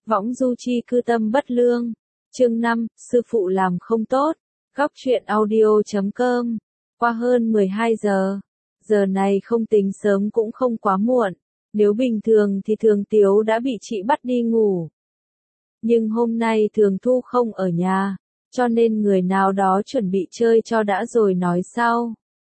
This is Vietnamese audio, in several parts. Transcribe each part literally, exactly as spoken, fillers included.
Võng du chi cư tâm bất lương. Chương năm, sư phụ làm không tốt. Góc truyện audio chấm com. Qua hơn mười hai giờ. Giờ này không tính sớm cũng không quá muộn. Nếu bình thường thì Thường Tiếu đã bị chị bắt đi ngủ. Nhưng hôm nay Thường Thu không ở nhà, cho nên người nào đó chuẩn bị chơi cho đã rồi nói sau.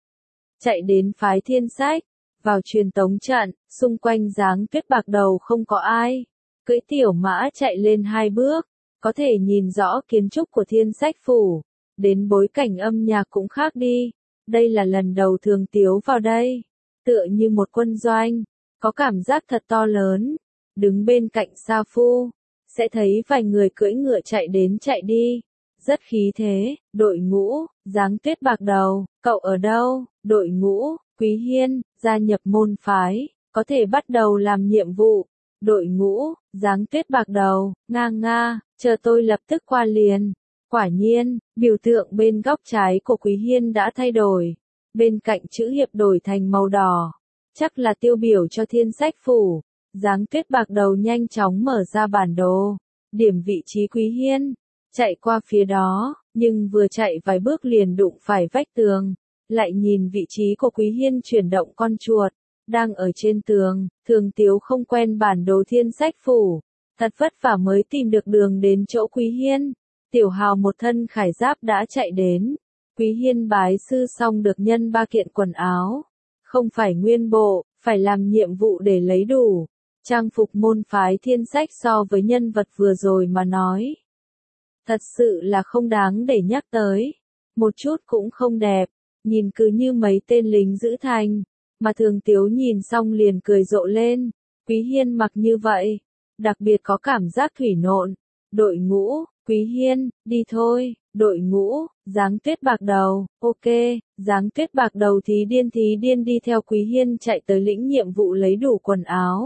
Chạy đến phái Thiên Sách, vào truyền tống trận, xung quanh Giáng Tuyết Bạc Đầu không có ai. Cưỡi tiểu mã chạy lên hai bước, có thể nhìn rõ kiến trúc của Thiên Sách phủ, đến bối cảnh âm nhạc cũng khác đi. Đây là lần đầu Thường Tiếu vào đây, tựa như một quân doanh, có cảm giác thật to lớn. Đứng bên cạnh Sa Phu, sẽ thấy vài người cưỡi ngựa chạy đến chạy đi, rất khí thế. Đội ngũ, Giáng Tuyết Bạc Đầu, cậu ở đâu? Đội ngũ, Quý Hiên, gia nhập môn phái, có thể bắt đầu làm nhiệm vụ. Đội ngũ, Giáng Tuyết Bạc Đầu, nga nga, chờ tôi lập tức qua liền. Quả nhiên, biểu tượng bên góc trái của Quý Hiên đã thay đổi, bên cạnh chữ hiệp đổi thành màu đỏ, chắc là tiêu biểu cho Thiên Sách phủ. Giáng Tuyết Bạc Đầu nhanh chóng mở ra bản đồ, điểm vị trí Quý Hiên, chạy qua phía đó, nhưng vừa chạy vài bước liền đụng phải vách tường, lại nhìn vị trí của Quý Hiên chuyển động con chuột, đang ở trên tường. Thường Tiếu không quen bản đồ Thiên Sách phủ, thật vất vả mới tìm được đường đến chỗ Quý Hiên. Tiểu Hào một thân khải giáp đã chạy đến. Quý Hiên bái sư xong được nhân ba kiện quần áo, không phải nguyên bộ, phải làm nhiệm vụ để lấy đủ trang phục môn phái Thiên Sách. So với nhân vật vừa rồi mà nói, thật sự là không đáng để nhắc tới, một chút cũng không đẹp, nhìn cứ như mấy tên lính giữ thành. Mà Thường Tiếu nhìn xong liền cười rộ lên, Quý Hiên mặc như vậy, đặc biệt có cảm giác thủy nộn. Đội ngũ, Quý Hiên, đi thôi. Đội ngũ, Giáng Tuyết Bạc Đầu, ok. Giáng Tuyết Bạc Đầu thí điên thí điên đi theo Quý Hiên chạy tới lĩnh nhiệm vụ lấy đủ quần áo.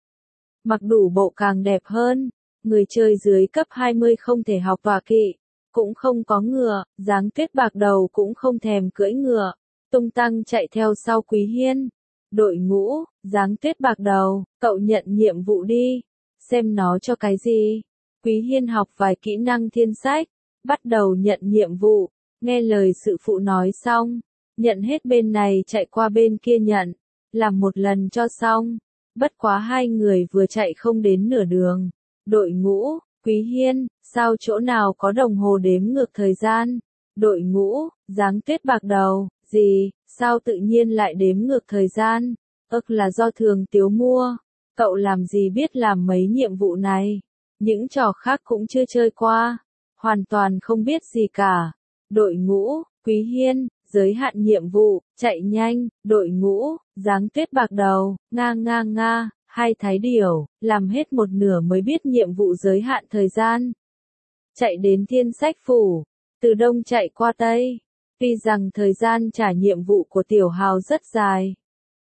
Mặc đủ bộ càng đẹp hơn, người chơi dưới cấp hai mươi không thể học tọa kỵ, cũng không có ngựa. Giáng Tuyết Bạc Đầu cũng không thèm cưỡi ngựa, tung tăng chạy theo sau Quý Hiên. Đội ngũ, Giáng Tuyết Bạc Đầu, cậu nhận nhiệm vụ đi, xem nó cho cái gì. Quý Hiên học vài kỹ năng Thiên Sách, bắt đầu nhận nhiệm vụ, nghe lời sự phụ nói xong, nhận hết bên này chạy qua bên kia nhận, làm một lần cho xong. Bất quá hai người vừa chạy không đến nửa đường. Đội ngũ, Quý Hiên, sao chỗ nào có đồng hồ đếm ngược thời gian? Đội ngũ, Giáng Tuyết Bạc Đầu, gì, sao tự nhiên lại đếm ngược thời gian? Ức là do Thường Tiếu mua. Cậu làm gì biết làm mấy nhiệm vụ này? Những trò khác cũng chưa chơi qua, hoàn toàn không biết gì cả. Đội ngũ, Quý Hiên, giới hạn nhiệm vụ, chạy nhanh. Đội ngũ, Giáng Tuyết Bạc Đầu, nga nga nga, hai thái điểu, làm hết một nửa mới biết nhiệm vụ giới hạn thời gian. Chạy đến Thiên Sách phủ, từ đông chạy qua tây. Tuy rằng thời gian trả nhiệm vụ của Tiểu Hào rất dài,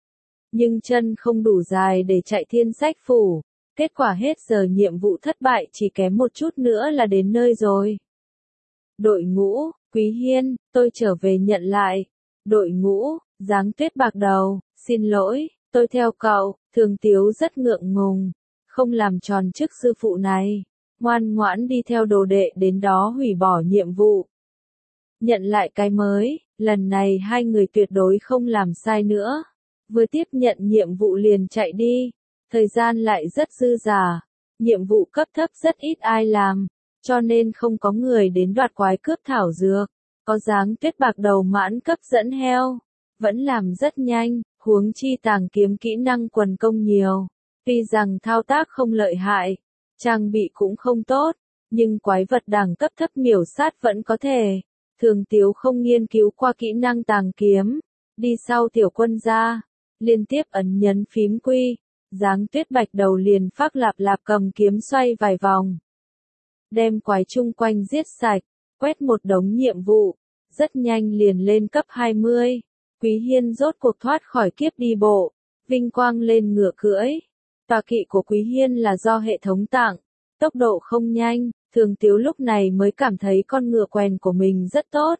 nhưng chân không đủ dài để chạy Thiên Sách phủ. Kết quả hết giờ nhiệm vụ thất bại, chỉ kém một chút nữa là đến nơi rồi. Đội ngũ, Quý Hiên, tôi trở về nhận lại. Đội ngũ, Giáng Tuyết Bạc Đầu, xin lỗi, tôi theo cậu. Thường Tiếu rất ngượng ngùng, không làm tròn chức sư phụ này, ngoan ngoãn đi theo đồ đệ đến đó hủy bỏ nhiệm vụ, nhận lại cái mới. Lần này hai người tuyệt đối không làm sai nữa, vừa tiếp nhận nhiệm vụ liền chạy đi. Thời gian lại rất dư dả, nhiệm vụ cấp thấp rất ít ai làm, cho nên không có người đến đoạt quái cướp thảo dược. Có Giáng Tuyết Bạc Đầu mãn cấp dẫn heo, vẫn làm rất nhanh, huống chi tàng kiếm kỹ năng quần công nhiều. Tuy rằng thao tác không lợi hại, trang bị cũng không tốt, nhưng quái vật đẳng cấp thấp miểu sát vẫn có thể. Thường Tiếu không nghiên cứu qua kỹ năng tàng kiếm, đi sau Tiểu Quân ra, liên tiếp ấn nhấn phím quy. Giáng Tuyết Bạch Đầu liền phác lạp lạp cầm kiếm xoay vài vòng, đem quái chung quanh giết sạch, quét một đống nhiệm vụ, rất nhanh liền lên cấp hai mươi. Quý Hiên rốt cuộc thoát khỏi kiếp đi bộ, vinh quang lên ngựa cưỡi. Tọa kỵ của Quý Hiên là do hệ thống tặng, tốc độ không nhanh. Thường Tiếu lúc này mới cảm thấy con ngựa quèn của mình rất tốt,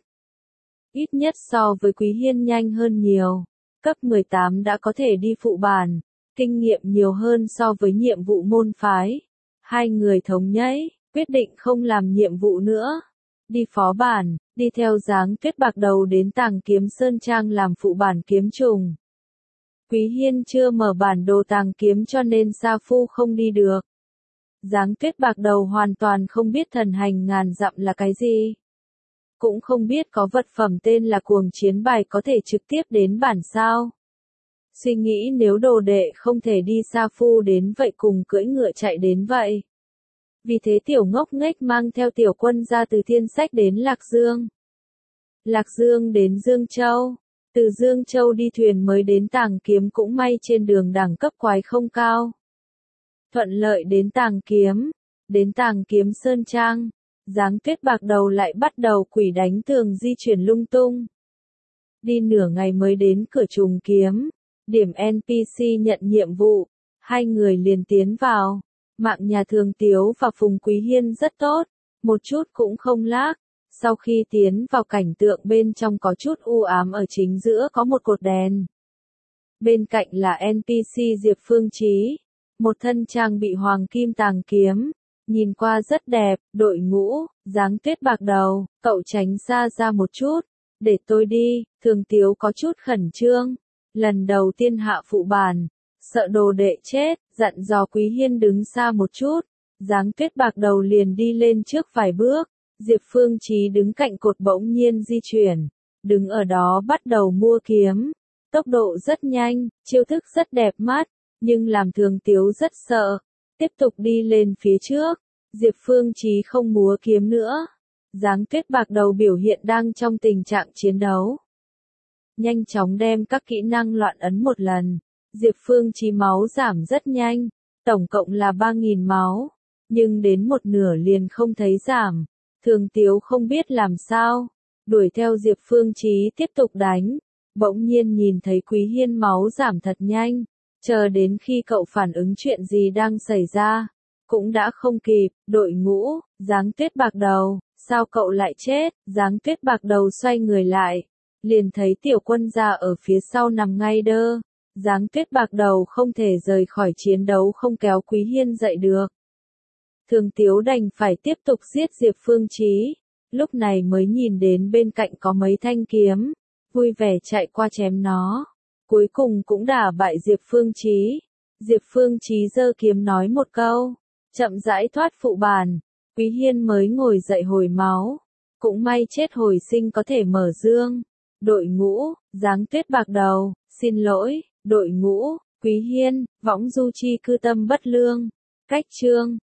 ít nhất so với Quý Hiên nhanh hơn nhiều. Cấp mười tám đã có thể đi phụ bản, kinh nghiệm nhiều hơn so với nhiệm vụ môn phái. Hai người thống nhất, quyết định không làm nhiệm vụ nữa. Đi phó bản, đi theo Giáng Tuyết Bạc Đầu đến Tàng Kiếm Sơn Trang làm phụ bản kiếm trùng. Quý Hiên chưa mở bản đồ tàng kiếm cho nên Sa Phu không đi được. Giáng Tuyết Bạc Đầu hoàn toàn không biết thần hành ngàn dặm là cái gì. Cũng không biết có vật phẩm tên là cuồng chiến bài có thể trực tiếp đến bản sao. Suy nghĩ nếu đồ đệ không thể đi Sa Phu đến vậy cùng cưỡi ngựa chạy đến vậy. Vì thế tiểu ngốc nghếch mang theo tiểu quân ra từ Thiên Sách đến Lạc Dương. Lạc Dương đến Dương Châu. Từ Dương Châu đi thuyền mới đến Tàng Kiếm cũng may trên đường đẳng cấp quái không cao. Thuận lợi đến Tàng Kiếm. Đến Tàng Kiếm Sơn Trang. Giáng Tuyết Bạc Đầu lại bắt đầu quỷ đánh tường di chuyển lung tung. Đi nửa ngày mới đến cửa trùng kiếm. Điểm en pê xê nhận nhiệm vụ. Hai người liền tiến vào. Mạng nhà Thường Tiếu và Phùng Quý Hiên rất tốt. Một chút cũng không lag. Sau khi tiến vào cảnh tượng bên trong có chút u ám ở chính giữa có một cột đèn. Bên cạnh là en pê xê Diệp Phương Chí. Một thân trang bị hoàng kim tàng kiếm. Nhìn qua rất đẹp, đội ngũ, Giáng Tuyết Bạc Đầu, cậu tránh xa ra một chút. Để tôi đi, Thường Tiếu có chút khẩn trương. Lần đầu tiên hạ phụ bản. Sợ đồ đệ chết, dặn dò Quý Hiên đứng xa một chút. Giáng Tuyết Bạc Đầu liền đi lên trước vài bước. Diệp Phương Chí đứng cạnh cột bỗng nhiên di chuyển. Đứng ở đó bắt đầu mua kiếm. Tốc độ rất nhanh, chiêu thức rất đẹp mắt. Nhưng làm Thường Tiếu rất sợ. Tiếp tục đi lên phía trước. Diệp Phương Chí không múa kiếm nữa. Giáng Tuyết Bạc Đầu biểu hiện đang trong tình trạng chiến đấu. Nhanh chóng đem các kỹ năng loạn ấn một lần. Diệp Phương Chí máu giảm rất nhanh. Tổng cộng là ba nghìn máu. Nhưng đến một nửa liền không thấy giảm. Thường Tiếu không biết làm sao. Đuổi theo Diệp Phương Chí tiếp tục đánh. Bỗng nhiên nhìn thấy Quý Hiên máu giảm thật nhanh. Chờ đến khi cậu phản ứng chuyện gì đang xảy ra. Cũng đã không kịp, đội ngũ, Giáng Tuyết Bạc Đầu, sao cậu lại chết, Giáng Tuyết Bạc Đầu xoay người lại. Liền thấy tiểu quân gia ở phía sau nằm ngay đơ. Giáng Tuyết Bạc Đầu không thể rời khỏi chiến đấu không kéo Quý Hiên dậy được. Thường Tiếu đành phải tiếp tục giết Diệp Phương Chí. Lúc này mới nhìn đến bên cạnh có mấy thanh kiếm. Vui vẻ chạy qua chém nó. Cuối cùng cũng đả bại Diệp Phương Chí. Diệp Phương Chí giơ kiếm nói một câu. Chậm rãi thoát phụ bản. Quý Hiên mới ngồi dậy hồi máu. Cũng may chết hồi sinh có thể mở dương. Đội ngũ, Giáng Tuyết Bạc Đầu, xin lỗi, đội ngũ, Quý Hiên, võng du chi cư tâm bất lương. Cách chương